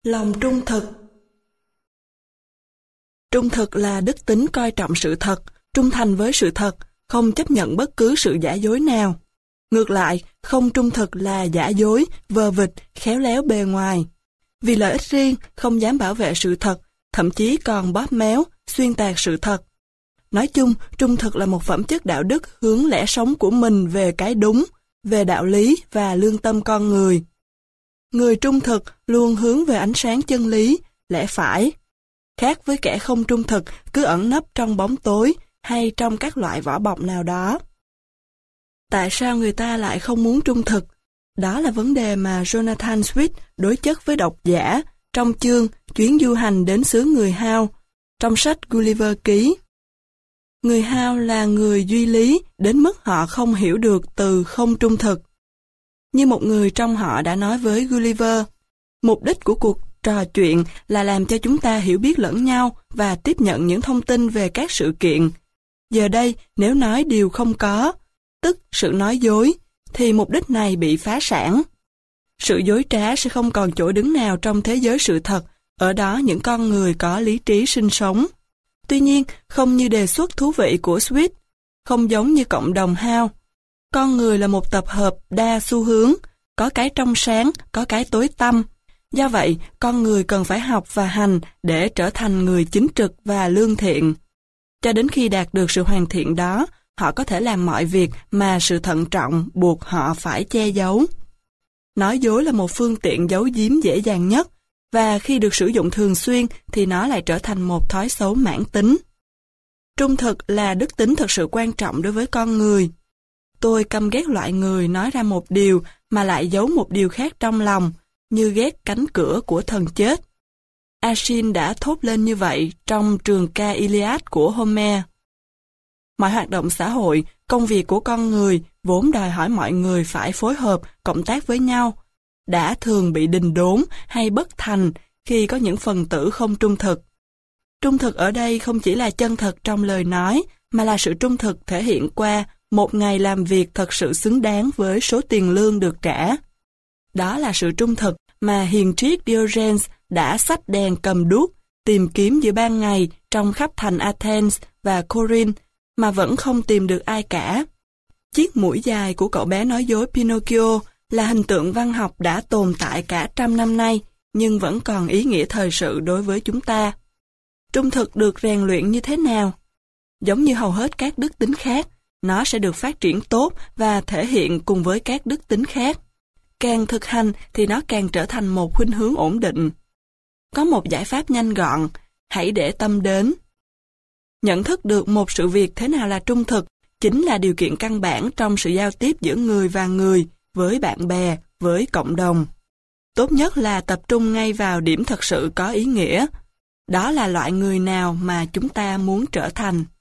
Lòng trung thực. Trung thực là đức tính coi trọng sự thật, trung thành với sự thật, không chấp nhận bất cứ sự giả dối nào. Ngược lại, không trung thực là giả dối, vờ vịt, khéo léo bề ngoài. Vì lợi ích riêng, không dám bảo vệ sự thật, thậm chí còn bóp méo, xuyên tạc sự thật. Nói chung, trung thực là một phẩm chất đạo đức hướng lẽ sống của mình về cái đúng, về đạo lý và lương tâm con người. Người trung thực luôn hướng về ánh sáng chân lý, lẽ phải. Khác với kẻ không trung thực cứ ẩn nấp trong bóng tối hay trong các loại vỏ bọc nào đó. Tại sao người ta lại không muốn trung thực? Đó là vấn đề mà Jonathan Swift đối chất với độc giả trong chương Chuyến du hành đến xứ người Hao, trong sách Gulliver ký. Người Hao là người duy lý đến mức họ không hiểu được từ không trung thực. Như một người trong họ đã nói với Gulliver, mục đích của cuộc trò chuyện là làm cho chúng ta hiểu biết lẫn nhau và tiếp nhận những thông tin về các sự kiện. Giờ đây, nếu nói điều không có, tức sự nói dối, thì mục đích này bị phá sản. Sự dối trá sẽ không còn chỗ đứng nào trong thế giới sự thật, ở đó những con người có lý trí sinh sống. Tuy nhiên, không như đề xuất thú vị của Swift, không giống như cộng đồng Hao. Con người là một tập hợp đa xu hướng, có cái trong sáng, có cái tối tăm. Do vậy, con người cần phải học và hành để trở thành người chính trực và lương thiện. Cho đến khi đạt được sự hoàn thiện đó, họ có thể làm mọi việc mà sự thận trọng buộc họ phải che giấu. Nói dối là một phương tiện giấu giếm dễ dàng nhất, và khi được sử dụng thường xuyên thì nó lại trở thành một thói xấu mãn tính. Trung thực là đức tính thật sự quan trọng đối với con người. Tôi căm ghét loại người nói ra một điều mà lại giấu một điều khác trong lòng, như ghét cánh cửa của thần chết. Achille đã thốt lên như vậy trong trường ca Iliad của Homer. Mọi hoạt động xã hội, công việc của con người vốn đòi hỏi mọi người phải phối hợp, cộng tác với nhau, đã thường bị đình đốn hay bất thành khi có những phần tử không trung thực. Trung thực ở đây không chỉ là chân thật trong lời nói, mà là sự trung thực thể hiện qua một ngày làm việc thật sự xứng đáng với số tiền lương được trả. Đó là sự trung thực mà hiền triết Diogenes đã xách đèn cầm đuốc tìm kiếm giữa ban ngày trong khắp thành Athens và Corinth mà vẫn không tìm được ai cả. Chiếc mũi dài của cậu bé nói dối Pinocchio là hình tượng văn học đã tồn tại cả trăm năm nay nhưng vẫn còn ý nghĩa thời sự đối với chúng ta. Trung thực được rèn luyện như thế nào? Giống như hầu hết các đức tính khác, nó sẽ được phát triển tốt và thể hiện cùng với các đức tính khác. Càng thực hành thì nó càng trở thành một khuynh hướng ổn định. Có một giải pháp nhanh gọn, hãy để tâm đến. Nhận thức được một sự việc thế nào là trung thực chính là điều kiện căn bản trong sự giao tiếp giữa người và người, với bạn bè, với cộng đồng. Tốt nhất là tập trung ngay vào điểm thật sự có ý nghĩa. Đó là loại người nào mà chúng ta muốn trở thành.